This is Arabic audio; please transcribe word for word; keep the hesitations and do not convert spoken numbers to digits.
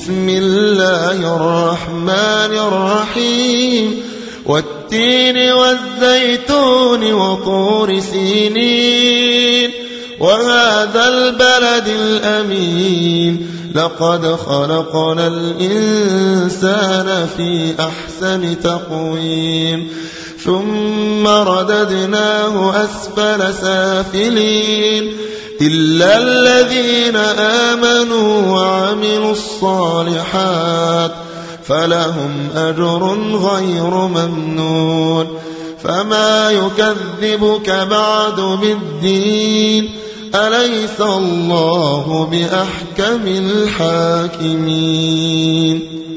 بسم الله الرحمن الرحيم والتين والزيتون وطور سينين وهذا البلد الأمين لقد خلقنا الإنسان في أحسن تقويم ثم رددناه أسفل سافلين إلا الذين آمنوا وعملوا الصالحات فلهم أجر غير ممنون فما يكذبك بعد بالدين أليس الله بأحكم الحاكمين